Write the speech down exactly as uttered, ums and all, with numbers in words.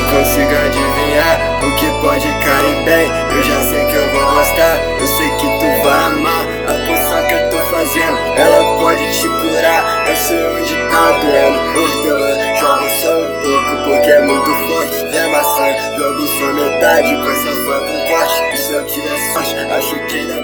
consigo adivinhar o que pode cair bem. Eu já sei que eu vou gostar, eu sei que tu vai amar. A poção que eu tô fazendo, ela pode te curar. Eu sei onde tá doendo, então eu jogo só um pouco, porque é muito forte. É maçã, jogo só metade com essa fã com corte. E se eu tiver sorte, acho que ele é